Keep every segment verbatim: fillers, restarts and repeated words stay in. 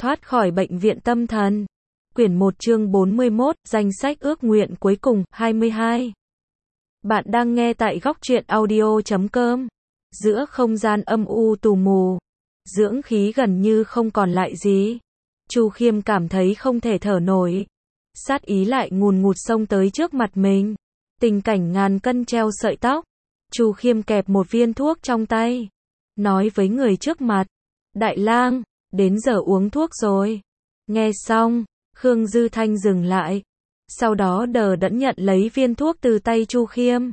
Thoát khỏi bệnh viện tâm thần. Quyển một chương bốn mươi mốt, danh sách ước nguyện cuối cùng, hai mươi hai. Bạn đang nghe tại góc truyện audio chấm com. Giữa không gian âm u tù mù, dưỡng khí gần như không còn lại gì. Chu Khiêm cảm thấy không thể thở nổi. Sát ý lại ngùn ngụt xông tới trước mặt mình. Tình cảnh ngàn cân treo sợi tóc. Chu Khiêm kẹp một viên thuốc trong tay. Nói với người trước mặt. Đại lang, đến giờ uống thuốc rồi. Nghe xong, Khương Dư Thanh dừng lại. Sau đó đờ đẫn nhận lấy viên thuốc từ tay Chu Khiêm.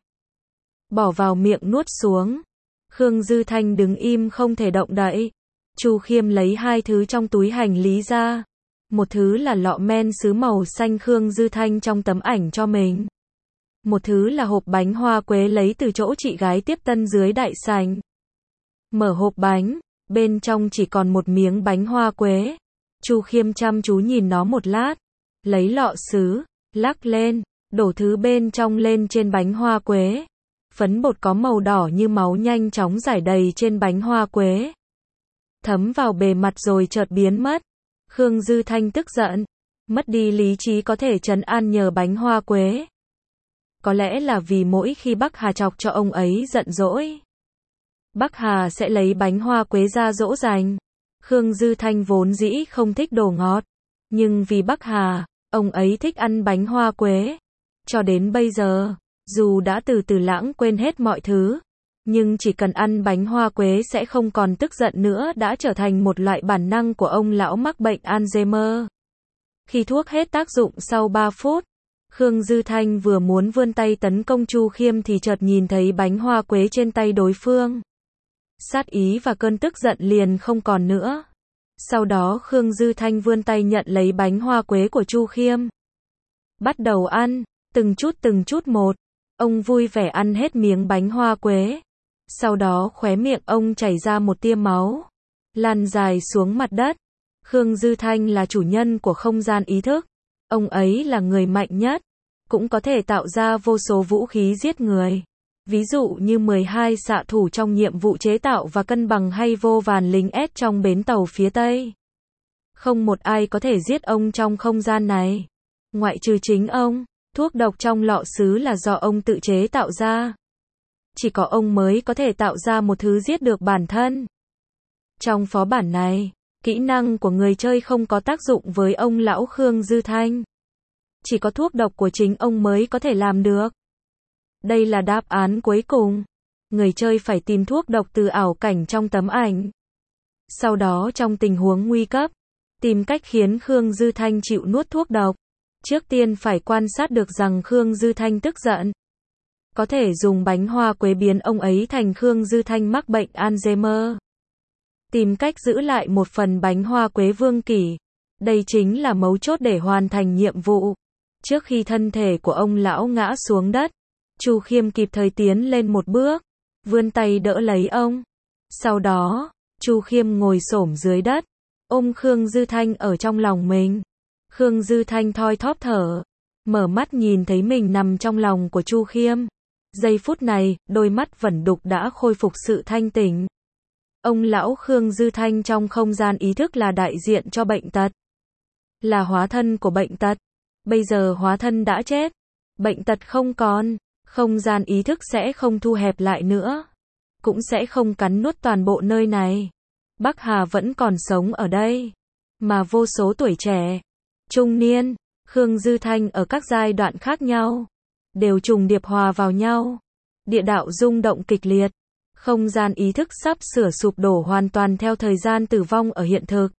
Bỏ vào miệng nuốt xuống. Khương Dư Thanh đứng im không thể động đậy. Chu Khiêm lấy hai thứ trong túi hành lý ra. Một thứ là lọ men sứ màu xanh Khương Dư Thanh trong tấm ảnh cho mình. Một thứ là hộp bánh hoa quế lấy từ chỗ chị gái tiếp tân dưới đại sảnh. Mở hộp bánh, bên trong chỉ còn một miếng bánh hoa quế. Chu Khiêm chăm chú nhìn nó một lát, lấy lọ sứ, lắc lên, đổ thứ bên trong lên trên bánh hoa quế. Phấn bột có màu đỏ như máu nhanh chóng rải đầy trên bánh hoa quế. Thấm vào bề mặt rồi chợt biến mất. Khương Dư Thanh tức giận, mất đi lý trí có thể trấn an nhờ bánh hoa quế. Có lẽ là vì mỗi khi Bắc Hà chọc cho ông ấy giận dỗi, Bắc Hà sẽ lấy bánh hoa quế ra dỗ dành. Khương Dư Thanh vốn dĩ không thích đồ ngọt, nhưng vì Bắc Hà, ông ấy thích ăn bánh hoa quế. Cho đến bây giờ, dù đã từ từ lãng quên hết mọi thứ, nhưng chỉ cần ăn bánh hoa quế sẽ không còn tức giận nữa đã trở thành một loại bản năng của ông lão mắc bệnh Alzheimer. Khi thuốc hết tác dụng sau ba phút, Khương Dư Thanh vừa muốn vươn tay tấn công Chu Khiêm thì chợt nhìn thấy bánh hoa quế trên tay đối phương. Sát ý và cơn tức giận liền không còn nữa. Sau đó Khương Dư Thanh vươn tay nhận lấy bánh hoa quế của Chu Khiêm. Bắt đầu ăn, từng chút từng chút một. Ông vui vẻ ăn hết miếng bánh hoa quế. Sau đó khóe miệng ông chảy ra một tia máu, lan dài xuống mặt đất. Khương Dư Thanh là chủ nhân của không gian ý thức. Ông ấy là người mạnh nhất, cũng có thể tạo ra vô số vũ khí giết người. Ví dụ như mười hai xạ thủ trong nhiệm vụ chế tạo và cân bằng hay vô vàn lính S trong bến tàu phía Tây. Không một ai có thể giết ông trong không gian này. Ngoại trừ chính ông, thuốc độc trong lọ sứ là do ông tự chế tạo ra. Chỉ có ông mới có thể tạo ra một thứ giết được bản thân. Trong phó bản này, kỹ năng của người chơi không có tác dụng với ông lão Khương Dư Thanh. Chỉ có thuốc độc của chính ông mới có thể làm được. Đây là đáp án cuối cùng. Người chơi phải tìm thuốc độc từ ảo cảnh trong tấm ảnh. Sau đó trong tình huống nguy cấp, tìm cách khiến Khương Dư Thanh chịu nuốt thuốc độc. Trước tiên phải quan sát được rằng Khương Dư Thanh tức giận. Có thể dùng bánh hoa quế biến ông ấy thành Khương Dư Thanh mắc bệnh Alzheimer. Tìm cách giữ lại một phần bánh hoa quế vương kỷ. Đây chính là mấu chốt để hoàn thành nhiệm vụ. Trước khi thân thể của ông lão ngã xuống đất, Chu Khiêm kịp thời tiến lên một bước, vươn tay đỡ lấy ông. Sau đó, Chu Khiêm ngồi xổm dưới đất, ôm Khương Dư Thanh ở trong lòng mình. Khương Dư Thanh thoi thóp thở, mở mắt nhìn thấy mình nằm trong lòng của Chu Khiêm. Giây phút này, đôi mắt vẩn đục đã khôi phục sự thanh tỉnh. Ông lão Khương Dư Thanh trong không gian ý thức là đại diện cho bệnh tật. Là hóa thân của bệnh tật. Bây giờ hóa thân đã chết. Bệnh tật không còn. Không gian ý thức sẽ không thu hẹp lại nữa. Cũng sẽ không cắn nuốt toàn bộ nơi này. Bắc Hà vẫn còn sống ở đây. Mà vô số tuổi trẻ, trung niên, Khương Dư Thanh ở các giai đoạn khác nhau, đều trùng điệp hòa vào nhau. Địa đạo rung động kịch liệt. Không gian ý thức sắp sửa sụp đổ hoàn toàn theo thời gian tử vong ở hiện thực.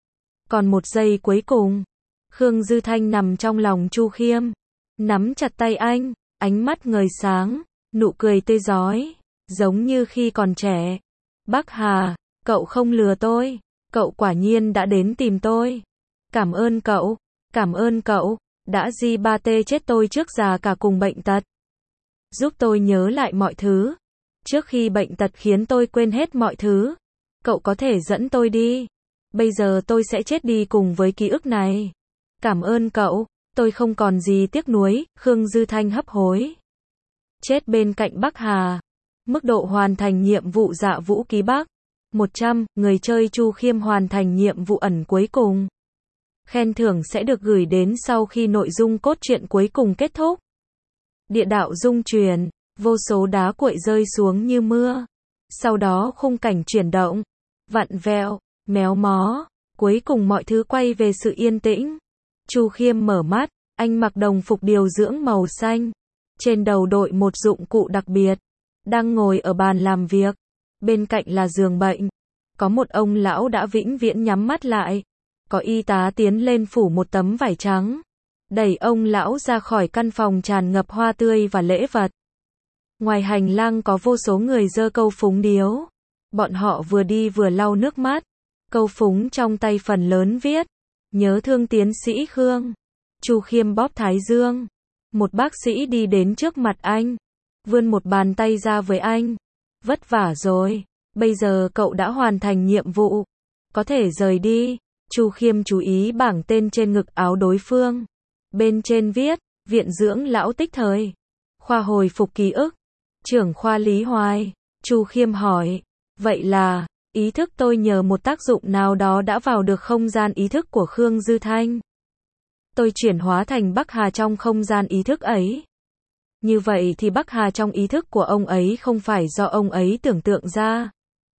Còn một giây cuối cùng, Khương Dư Thanh nằm trong lòng Chu Khiêm, nắm chặt tay anh, ánh mắt ngời sáng, nụ cười tươi rói, giống như khi còn trẻ. Bắc Hà, cậu không lừa tôi, cậu quả nhiên đã đến tìm tôi. Cảm ơn cậu, cảm ơn cậu, đã di ba tê chết tôi trước già cả cùng bệnh tật. Giúp tôi nhớ lại mọi thứ. Trước khi bệnh tật khiến tôi quên hết mọi thứ. Cậu có thể dẫn tôi đi. Bây giờ tôi sẽ chết đi cùng với ký ức này. Cảm ơn cậu, tôi không còn gì tiếc nuối. Khương Dư Thanh hấp hối. Chết bên cạnh Bắc Hà. Mức độ hoàn thành nhiệm vụ Dạ Vũ Ký Bắc. một trăm, người chơi Chu Khiêm hoàn thành nhiệm vụ ẩn cuối cùng. Khen thưởng sẽ được gửi đến sau khi nội dung cốt truyện cuối cùng kết thúc. Địa đạo rung chuyển, vô số đá cuội rơi xuống như mưa. Sau đó khung cảnh chuyển động, vặn vẹo, méo mó. Cuối cùng mọi thứ quay về sự yên tĩnh. Chu Khiêm mở mắt, anh mặc đồng phục điều dưỡng màu xanh. Trên đầu đội một dụng cụ đặc biệt. Đang ngồi ở bàn làm việc. Bên cạnh là giường bệnh. Có một ông lão đã vĩnh viễn nhắm mắt lại. Có y tá tiến lên phủ một tấm vải trắng. Đẩy ông lão ra khỏi căn phòng tràn ngập hoa tươi và lễ vật. Ngoài hành lang có vô số người giơ câu phúng điếu. Bọn họ vừa đi vừa lau nước mắt. Câu phúng trong tay phần lớn viết. Nhớ thương tiến sĩ Khương. Chu Khiêm bóp thái dương. Một bác sĩ đi đến trước mặt anh. Vươn một bàn tay ra với anh. Vất vả rồi. Bây giờ cậu đã hoàn thành nhiệm vụ. Có thể rời đi. Chu Khiêm chú ý bảng tên trên ngực áo đối phương. Bên trên viết. Viện dưỡng lão Tích Thời. Khoa hồi phục ký ức. Trưởng khoa Lý Hoài. Chu Khiêm hỏi. Vậy là, ý thức tôi nhờ một tác dụng nào đó đã vào được không gian ý thức của Khương Dư Thanh. Tôi chuyển hóa thành Bắc Hà trong không gian ý thức ấy. Như vậy thì Bắc Hà trong ý thức của ông ấy không phải do ông ấy tưởng tượng ra.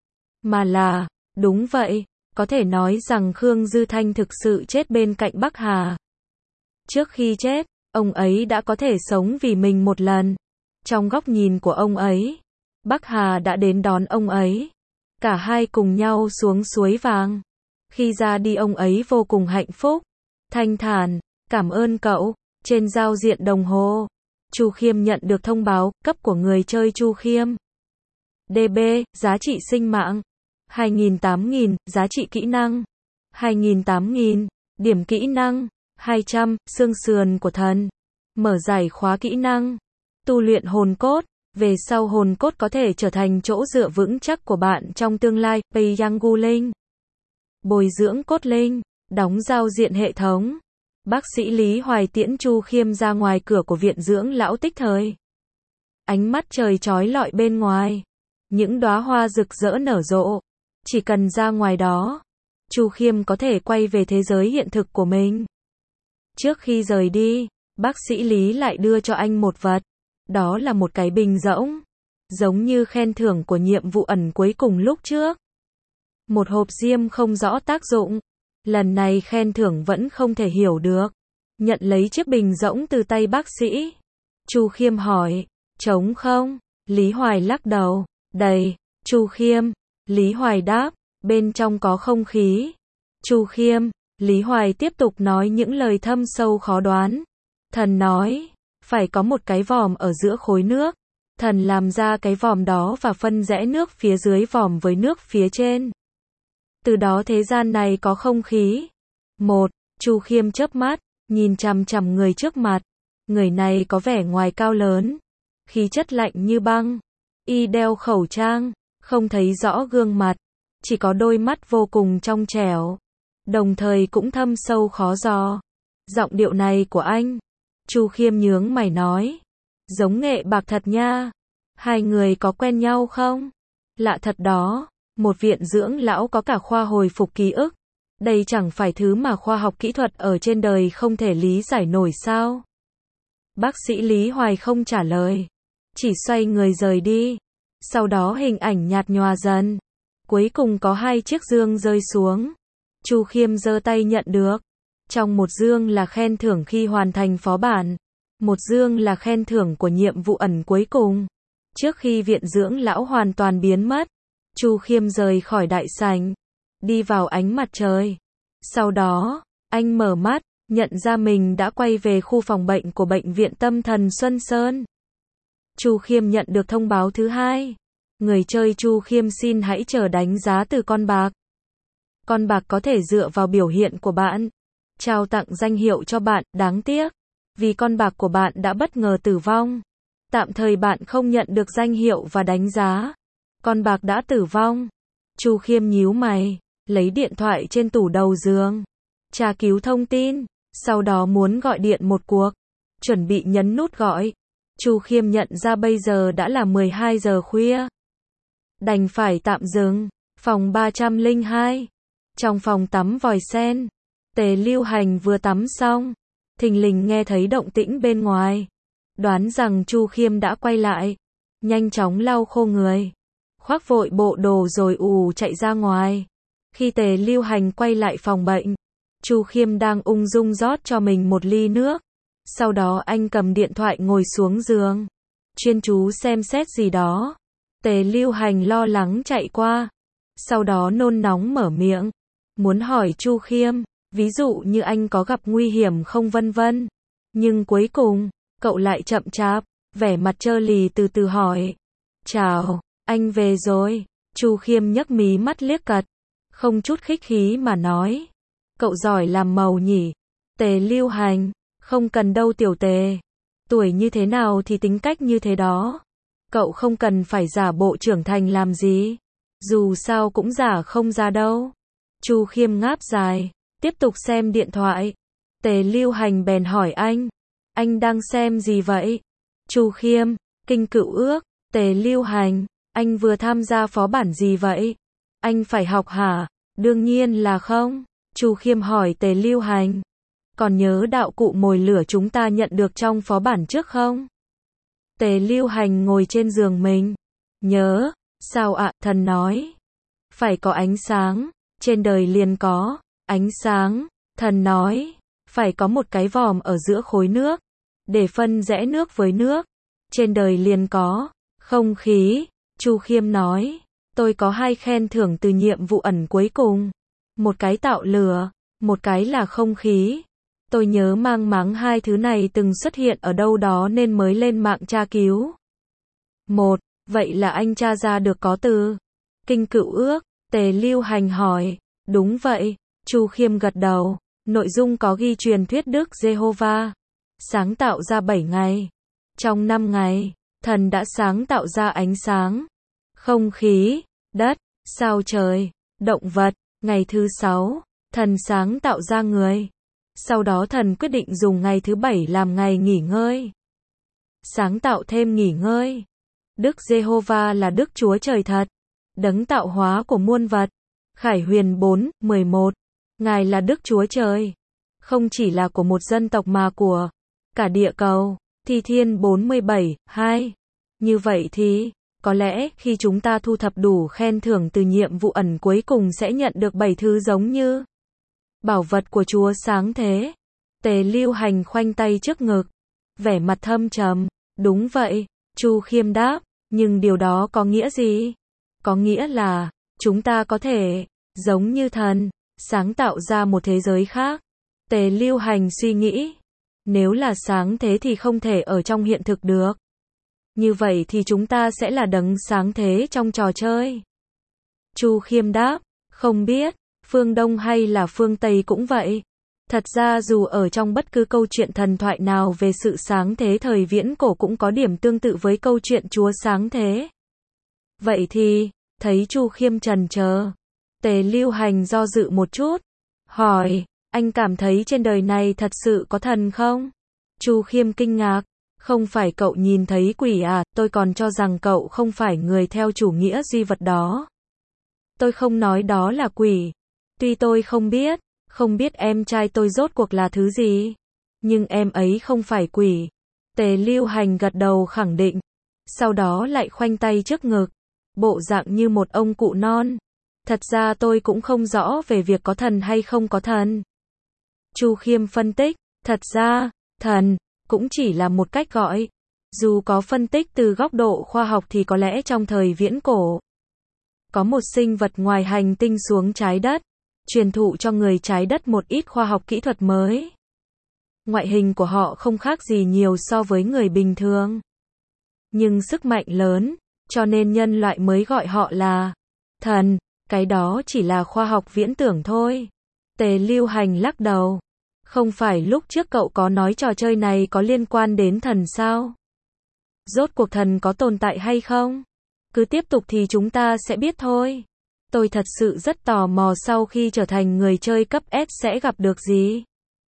Mà là, đúng vậy, có thể nói rằng Khương Dư Thanh thực sự chết bên cạnh Bắc Hà. Trước khi chết, ông ấy đã có thể sống vì mình một lần. Trong góc nhìn của ông ấy, Bắc Hà đã đến đón ông ấy. Cả hai cùng nhau xuống suối vàng. Khi ra đi ông ấy vô cùng hạnh phúc. Thanh thản, cảm ơn cậu. Trên giao diện đồng hồ, Chu Khiêm nhận được thông báo cấp của người chơi Chu Khiêm. đê bê, giá trị sinh mạng. hai nghìn tám nghìn, giá trị kỹ năng. hai nghìn tám nghìn, điểm kỹ năng. hai trăm, xương sườn của thần. Mở giải khóa kỹ năng. Tu luyện hồn cốt. Về sau hồn cốt có thể trở thành chỗ dựa vững chắc của bạn trong tương lai. Peiyangu Linh. Bồi dưỡng cốt linh. Đóng giao diện hệ thống. Bác sĩ Lý Hoài tiễn Chu Khiêm ra ngoài cửa của viện dưỡng lão Tích Thời. Ánh mắt trời chói lọi bên ngoài. Những đóa hoa rực rỡ nở rộ. Chỉ cần ra ngoài đó, Chu Khiêm có thể quay về thế giới hiện thực của mình. Trước khi rời đi, bác sĩ Lý lại đưa cho anh một vật. Đó là một cái bình rỗng. Giống như khen thưởng của nhiệm vụ ẩn cuối cùng lúc trước. Một hộp diêm không rõ tác dụng. Lần này khen thưởng vẫn không thể hiểu được. Nhận lấy chiếc bình rỗng từ tay bác sĩ. Chu Khiêm hỏi, trống không? Lý Hoài lắc đầu, đầy. Chu Khiêm, Lý Hoài đáp, bên trong có không khí. Chu Khiêm, Lý Hoài tiếp tục nói những lời thâm sâu khó đoán. Thần nói, phải có một cái vòm ở giữa khối nước. Thần làm ra cái vòm đó và phân rẽ nước phía dưới vòm với nước phía trên. Từ đó thế gian này có không khí. Một, Chu Khiêm chớp mắt, nhìn chằm chằm người trước mặt. Người này có vẻ ngoài cao lớn, khí chất lạnh như băng. Y đeo khẩu trang, không thấy rõ gương mặt, chỉ có đôi mắt vô cùng trong trẻo, đồng thời cũng thâm sâu khó dò. Giọng điệu này của anh, Chu Khiêm nhướng mày nói, giống Nghệ Bạc thật nha. Hai người có quen nhau không? Lạ thật đó, một viện dưỡng lão có cả khoa hồi phục ký ức. Đây chẳng phải thứ mà khoa học kỹ thuật ở trên đời không thể lý giải nổi sao? Bác sĩ Lý Hoài không trả lời, chỉ xoay người rời đi. Sau đó hình ảnh nhạt nhòa dần. Cuối cùng có hai chiếc dương rơi xuống. Chu Khiêm giơ tay nhận được. Trong một dương là khen thưởng khi hoàn thành phó bản. Một dương là khen thưởng của nhiệm vụ ẩn cuối cùng. Trước khi viện dưỡng lão hoàn toàn biến mất, Chu Khiêm rời khỏi đại sảnh, đi vào ánh mặt trời. Sau đó, anh mở mắt, nhận ra mình đã quay về khu phòng bệnh của bệnh viện tâm thần Xuân Sơn. Chu Khiêm nhận được thông báo thứ hai. Người chơi Chu Khiêm xin hãy chờ đánh giá từ con bạc. Con bạc có thể dựa vào biểu hiện của bạn trao tặng danh hiệu cho bạn, đáng tiếc, vì con bạc của bạn đã bất ngờ tử vong. Tạm thời bạn không nhận được danh hiệu và đánh giá. Con bạc đã tử vong. Chu Khiêm nhíu mày, lấy điện thoại trên tủ đầu giường, tra cứu thông tin, sau đó muốn gọi điện một cuộc, chuẩn bị nhấn nút gọi. Chu Khiêm nhận ra bây giờ đã là mười hai giờ khuya. Đành phải tạm dừng. Phòng ba trăm lẻ hai. Trong phòng tắm vòi sen, Tề Lưu Hành vừa tắm xong, thình lình nghe thấy động tĩnh bên ngoài. Đoán rằng Chu Khiêm đã quay lại, nhanh chóng lau khô người, khoác vội bộ đồ rồi ù chạy ra ngoài. Khi Tề Lưu Hành quay lại phòng bệnh, Chu Khiêm đang ung dung rót cho mình một ly nước. Sau đó anh cầm điện thoại ngồi xuống giường, chuyên chú xem xét gì đó. Tề Lưu Hành lo lắng chạy qua, sau đó nôn nóng mở miệng, muốn hỏi Chu Khiêm, ví dụ như anh có gặp nguy hiểm không vân vân. Nhưng cuối cùng, cậu lại chậm chạp, vẻ mặt trơ lì từ từ hỏi. Chào, anh về rồi. Chu Khiêm nhấc mí mắt liếc cật, không chút khích khí mà nói. Cậu giỏi làm màu nhỉ. Tề Lưu Hành, không cần đâu tiểu Tề. Tuổi như thế nào thì tính cách như thế đó. Cậu không cần phải giả bộ trưởng thành làm gì. Dù sao cũng giả không ra đâu. Chu Khiêm ngáp dài, tiếp tục xem điện thoại. Tề Lưu Hành bèn hỏi anh. Anh đang xem gì vậy? Chu Khiêm, Kinh Cựu Ước. Tề Lưu Hành, anh vừa tham gia phó bản gì vậy? Anh phải học hả? Đương nhiên là không. Chu Khiêm hỏi Tề Lưu Hành. Còn nhớ đạo cụ mồi lửa chúng ta nhận được trong phó bản trước không? Tề Lưu Hành ngồi trên giường mình. Nhớ, sao ạ? Thần nói. Phải có ánh sáng, trên đời liền có ánh sáng. Thần nói, phải có một cái vòm ở giữa khối nước, để phân rẽ nước với nước. Trên đời liền có không khí. Chu Khiêm nói, tôi có hai khen thưởng từ nhiệm vụ ẩn cuối cùng. Một cái tạo lửa, một cái là không khí. Tôi nhớ mang máng hai thứ này từng xuất hiện ở đâu đó nên mới lên mạng tra cứu. Một, vậy là anh tra ra được có từ Kinh Cựu Ước. Tề Lưu Hành hỏi. Đúng vậy. Chu Khiêm gật đầu. Nội dung có ghi truyền thuyết Đức Giê-hô-va sáng tạo ra bảy ngày. Trong năm ngày, thần đã sáng tạo ra ánh sáng, không khí, đất, sao trời, động vật. Ngày thứ sáu, thần sáng tạo ra người. Sau đó thần quyết định dùng ngày thứ bảy làm ngày nghỉ ngơi. Sáng tạo thêm nghỉ ngơi. Đức Giê-hô-va là Đức Chúa Trời thật, đấng tạo hóa của muôn vật. Khải Huyền bốn, mười một. Ngài là Đức Chúa Trời, không chỉ là của một dân tộc mà của cả địa cầu. Thi Thiên bốn mươi bảy, hai. Như vậy thì, có lẽ khi chúng ta thu thập đủ khen thưởng từ nhiệm vụ ẩn cuối cùng sẽ nhận được bảy thứ giống như bảo vật của Chúa sáng thế. Tề Lưu Hành khoanh tay trước ngực, vẻ mặt thâm trầm. Đúng vậy, Chu Khiêm đáp, nhưng điều đó có nghĩa gì? Có nghĩa là, chúng ta có thể, giống như thần, sáng tạo ra một thế giới khác. Tề Lưu Hành suy nghĩ, nếu là sáng thế thì không thể ở trong hiện thực được. Như vậy thì chúng ta sẽ là đấng sáng thế trong trò chơi. Chu Khiêm đáp, không biết, phương Đông hay là phương Tây cũng vậy. Thật ra dù ở trong bất cứ câu chuyện thần thoại nào về sự sáng thế thời viễn cổ cũng có điểm tương tự với câu chuyện Chúa sáng thế. Vậy thì, thấy Chu Khiêm trần chờ, Tề Lưu Hành do dự một chút, hỏi, anh cảm thấy trên đời này thật sự có thần không? Chu Khiêm kinh ngạc, không phải cậu nhìn thấy quỷ à, tôi còn cho rằng cậu không phải người theo chủ nghĩa duy vật đó. Tôi không nói đó là quỷ. Tuy tôi không biết, không biết em trai tôi rốt cuộc là thứ gì, nhưng em ấy không phải quỷ. Tề Lưu Hành gật đầu khẳng định, sau đó lại khoanh tay trước ngực, bộ dạng như một ông cụ non. Thật ra tôi cũng không rõ về việc có thần hay không có thần. Chu Khiêm phân tích, thật ra, thần cũng chỉ là một cách gọi. Dù có phân tích từ góc độ khoa học thì có lẽ trong thời viễn cổ, có một sinh vật ngoài hành tinh xuống trái đất, truyền thụ cho người trái đất một ít khoa học kỹ thuật mới. Ngoại hình của họ không khác gì nhiều so với người bình thường, nhưng sức mạnh lớn, cho nên nhân loại mới gọi họ là thần. Cái đó chỉ là khoa học viễn tưởng thôi. Tề Lưu Hành lắc đầu. Không phải lúc trước cậu có nói trò chơi này có liên quan đến thần sao? Rốt cuộc thần có tồn tại hay không? Cứ tiếp tục thì chúng ta sẽ biết thôi. Tôi thật sự rất tò mò sau khi trở thành người chơi cấp S sẽ gặp được gì.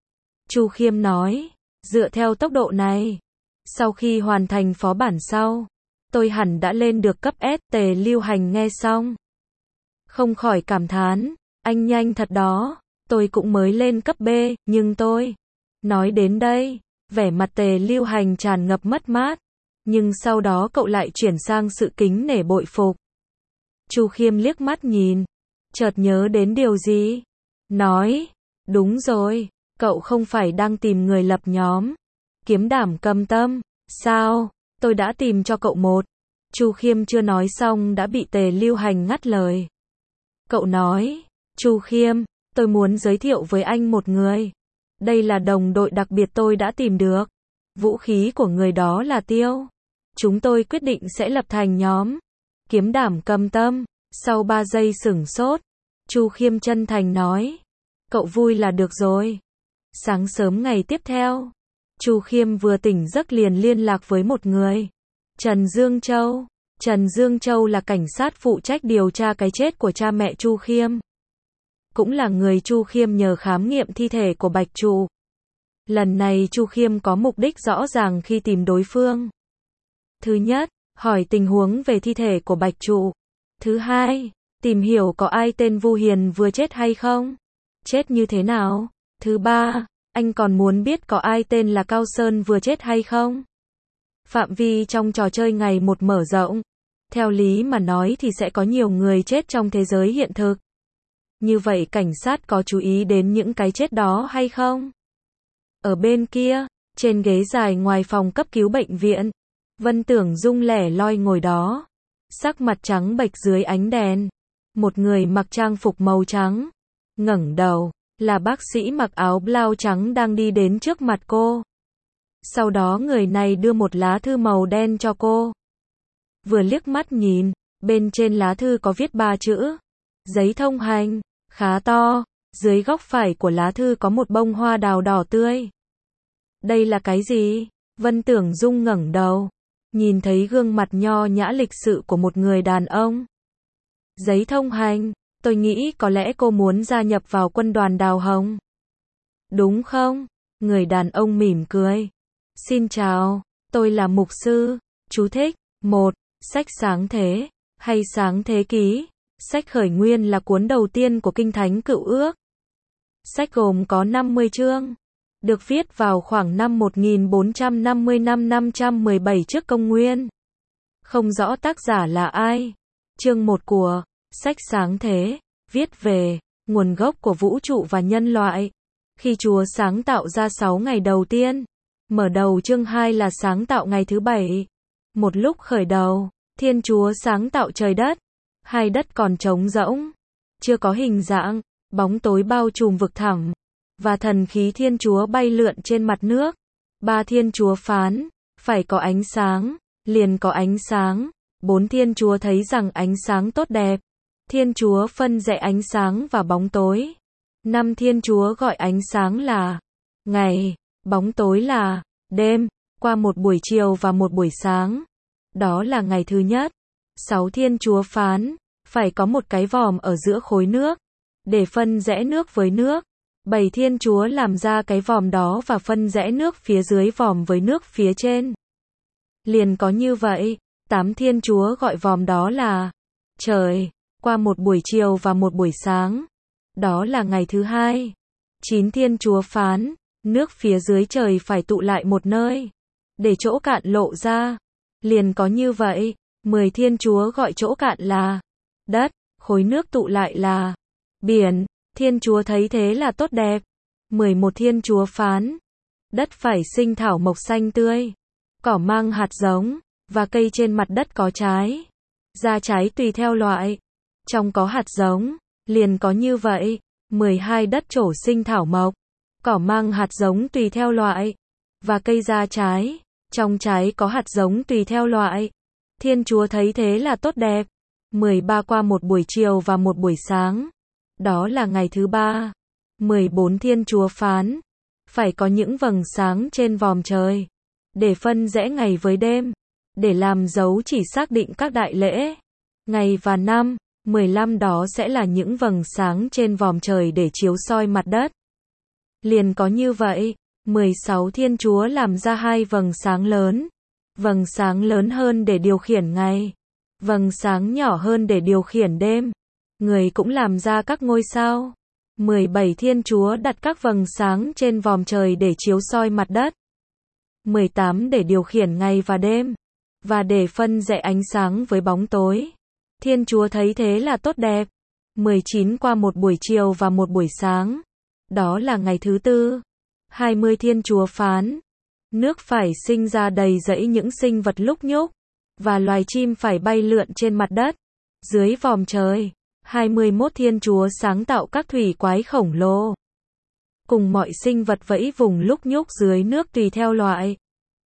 Chu Khiêm nói, dựa theo tốc độ này, sau khi hoàn thành phó bản sau, tôi hẳn đã lên được cấp S. Tề Lưu Hành nghe xong, không khỏi cảm thán, anh nhanh thật đó, tôi cũng mới lên cấp B, nhưng tôi... Nói đến đây, vẻ mặt Tề Lưu Hành tràn ngập mất mát, nhưng sau đó cậu lại chuyển sang sự kính nể bội phục. Chu Khiêm liếc mắt nhìn, chợt nhớ đến điều gì, nói, đúng rồi, cậu không phải đang tìm người lập nhóm, Kiếm Đảm Cầm Tâm, sao, tôi đã tìm cho cậu một. Chu Khiêm chưa nói xong đã bị Tề Lưu Hành ngắt lời. Cậu nói, Chu Khiêm, tôi muốn giới thiệu với anh một người. Đây là đồng đội đặc biệt tôi đã tìm được. Vũ khí của người đó là tiêu. Chúng tôi quyết định sẽ lập thành nhóm. Kiếm Đảm Cầm Tâm. Sau ba giây sửng sốt, Chu Khiêm chân thành nói, cậu vui là được rồi. Sáng sớm ngày tiếp theo, Chu Khiêm vừa tỉnh giấc liền liên lạc với một người. Trần Dương Châu. Trần Dương Châu là cảnh sát phụ trách điều tra cái chết của cha mẹ Chu Khiêm. Cũng là người Chu Khiêm nhờ khám nghiệm thi thể của Bạch Trụ. Lần này Chu Khiêm có mục đích rõ ràng khi tìm đối phương. Thứ nhất, hỏi tình huống về thi thể của Bạch Trụ. Thứ hai, tìm hiểu có ai tên Vu Hiền vừa chết hay không? Chết như thế nào? Thứ ba, anh còn muốn biết có ai tên là Cao Sơn vừa chết hay không? Phạm vi trong trò chơi ngày một mở rộng. Theo lý mà nói thì sẽ có nhiều người chết trong thế giới hiện thực. Như vậy cảnh sát có chú ý đến những cái chết đó hay không? Ở bên kia, trên ghế dài ngoài phòng cấp cứu bệnh viện, Vân Tưởng Dung lẻ loi ngồi đó, sắc mặt trắng bệch dưới ánh đèn. Một người mặc trang phục màu trắng, ngẩng đầu, là bác sĩ mặc áo blau trắng đang đi đến trước mặt cô. Sau đó người này đưa một lá thư màu đen cho cô. Vừa liếc mắt nhìn, bên trên lá thư có viết ba chữ. Giấy thông hành, khá to, dưới góc phải của lá thư có một bông hoa đào đỏ tươi. Đây là cái gì? Vân Tưởng Dung ngẩng đầu, nhìn thấy gương mặt nho nhã lịch sự của một người đàn ông. Giấy thông hành, tôi nghĩ có lẽ cô muốn gia nhập vào quân đoàn Đào Hồng. Đúng không? Người đàn ông mỉm cười. Xin chào, tôi là mục sư. Chú thích. một. Sách Sáng Thế, hay Sáng Thế Ký. Sách khởi nguyên là cuốn đầu tiên của Kinh Thánh Cựu Ước. Sách gồm có năm mươi chương, được viết vào khoảng năm một nghìn bốn trăm năm mươi năm năm trăm mười bảy trước công nguyên. Không rõ tác giả là ai. Chương một của Sách Sáng Thế, viết về nguồn gốc của vũ trụ và nhân loại. Khi Chúa sáng tạo ra sáu ngày đầu tiên. Mở đầu chương hai là sáng tạo ngày thứ bảy. Một lúc khởi đầu, Thiên Chúa sáng tạo trời đất. Hai đất còn trống rỗng, chưa có hình dạng, bóng tối bao trùm vực thẳm, và thần khí Thiên Chúa bay lượn trên mặt nước. Ba Thiên Chúa phán, phải có ánh sáng, liền có ánh sáng. Bốn Thiên Chúa thấy rằng ánh sáng tốt đẹp. Thiên Chúa phân rẽ ánh sáng và bóng tối. Năm Thiên Chúa gọi ánh sáng là ngày, bóng tối là đêm, qua một buổi chiều và một buổi sáng. Đó là ngày thứ nhất. Sáu Thiên Chúa phán, phải có một cái vòm ở giữa khối nước, để phân rẽ nước với nước. Bảy Thiên Chúa làm ra cái vòm đó và phân rẽ nước phía dưới vòm với nước phía trên. Liền có như vậy, tám Thiên Chúa gọi vòm đó là trời, qua một buổi chiều và một buổi sáng. Đó là ngày thứ hai. Chín Thiên Chúa phán, nước phía dưới trời phải tụ lại một nơi, để chỗ cạn lộ ra. Liền có như vậy. Mười Thiên Chúa gọi chỗ cạn là đất, khối nước tụ lại là biển. Thiên Chúa thấy thế là tốt đẹp. Mười một Thiên Chúa phán, đất phải sinh thảo mộc xanh tươi, cỏ mang hạt giống, và cây trên mặt đất có trái, ra trái tùy theo loại. Trong có hạt giống, liền có như vậy. Mười hai Đất trổ sinh thảo mộc, cỏ mang hạt giống tùy theo loại, và cây ra trái, trong trái có hạt giống tùy theo loại. Thiên Chúa thấy thế là tốt đẹp. Mười ba Qua một buổi chiều và một buổi sáng. Đó là ngày thứ ba. Mười bốn Thiên Chúa phán, phải có những vầng sáng trên vòm trời, để phân rẽ ngày với đêm, để làm dấu chỉ xác định các đại lễ, ngày và năm. Mười lăm Đó sẽ là những vầng sáng trên vòm trời để chiếu soi mặt đất. Liền có như vậy. Mười sáu Thiên Chúa làm ra hai vầng sáng lớn. Vầng sáng lớn hơn để điều khiển ngày, vầng sáng nhỏ hơn để điều khiển đêm. Người cũng làm ra các ngôi sao. mười bảy Thiên Chúa đặt các vầng sáng trên vòm trời để chiếu soi mặt đất. mười tám Để điều khiển ngày và đêm, và để phân rẽ ánh sáng với bóng tối. Thiên Chúa thấy thế là tốt đẹp. mười chín Qua một buổi chiều và một buổi sáng. Đó là ngày thứ tư. hai mươi Thiên Chúa phán. Nước phải sinh ra đầy rẫy những sinh vật lúc nhúc, và loài chim phải bay lượn trên mặt đất, dưới vòm trời. hai mươi mốt Thiên Chúa sáng tạo các thủy quái khổng lồ, cùng mọi sinh vật vẫy vùng lúc nhúc dưới nước tùy theo loại,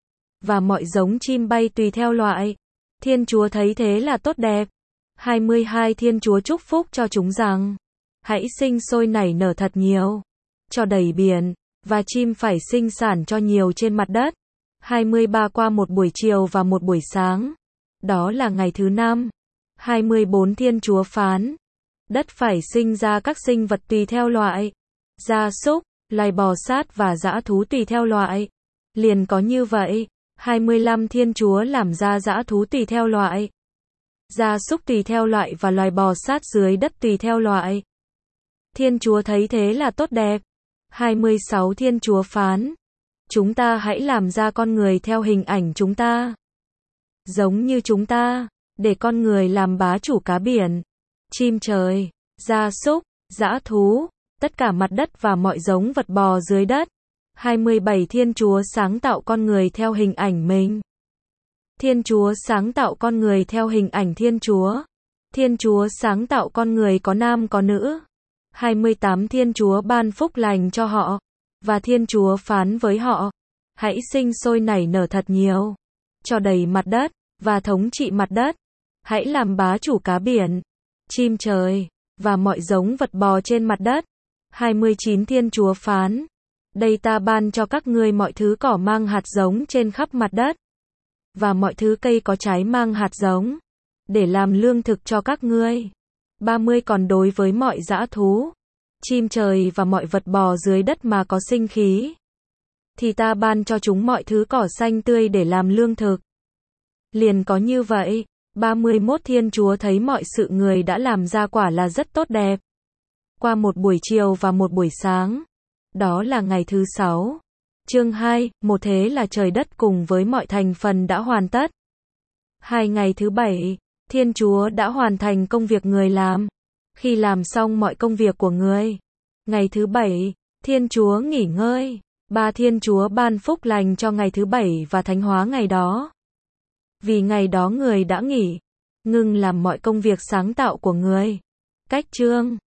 và mọi giống chim bay tùy theo loại. Thiên Chúa thấy thế là tốt đẹp. hai mươi hai Thiên Chúa chúc phúc cho chúng rằng, hãy sinh sôi nảy nở thật nhiều, cho đầy biển, và chim phải sinh sản cho nhiều trên mặt đất. hai mươi ba Qua một buổi chiều và một buổi sáng. Đó là ngày thứ năm. hai mươi bốn Thiên Chúa phán. Đất phải sinh ra các sinh vật tùy theo loại, gia súc, loài bò sát và dã thú tùy theo loại. Liền có như vậy. hai mươi lăm Thiên Chúa làm ra dã thú tùy theo loại, gia súc tùy theo loại và loài bò sát dưới đất tùy theo loại. Thiên Chúa thấy thế là tốt đẹp. hai mươi sáu Thiên Chúa phán. Chúng ta hãy làm ra con người theo hình ảnh chúng ta, giống như chúng ta, để con người làm bá chủ cá biển, chim trời, gia súc, dã thú, tất cả mặt đất và mọi giống vật bò dưới đất. hai mươi bảy Thiên Chúa sáng tạo con người theo hình ảnh mình. Thiên Chúa sáng tạo con người theo hình ảnh Thiên Chúa. Thiên Chúa sáng tạo con người có nam có nữ. hai mươi tám Thiên Chúa ban phúc lành cho họ, và Thiên Chúa phán với họ, hãy sinh sôi nảy nở thật nhiều, cho đầy mặt đất, và thống trị mặt đất. Hãy làm bá chủ cá biển, chim trời, và mọi giống vật bò trên mặt đất. hai mươi chín Thiên Chúa phán. Đây ta ban cho các ngươi mọi thứ cỏ mang hạt giống trên khắp mặt đất, và mọi thứ cây có trái mang hạt giống, để làm lương thực cho các ngươi. ba mươi Còn đối với mọi dã thú, chim trời và mọi vật bò dưới đất mà có sinh khí, thì ta ban cho chúng mọi thứ cỏ xanh tươi để làm lương thực. Liền có như vậy. ba mươi mốt Thiên Chúa thấy mọi sự người đã làm ra quả là rất tốt đẹp. Qua một buổi chiều và một buổi sáng. Đó là ngày thứ sáu. Chương hai, một thế là trời đất cùng với mọi thành phần đã hoàn tất. Hai ngày thứ bảy, Thiên Chúa đã hoàn thành công việc người làm. Khi làm xong mọi công việc của người, ngày thứ bảy, Thiên Chúa nghỉ ngơi. Ba Thiên Chúa ban phúc lành cho ngày thứ bảy và thánh hóa ngày đó. Vì ngày đó người đã nghỉ, ngưng làm mọi công việc sáng tạo của người. Cách chương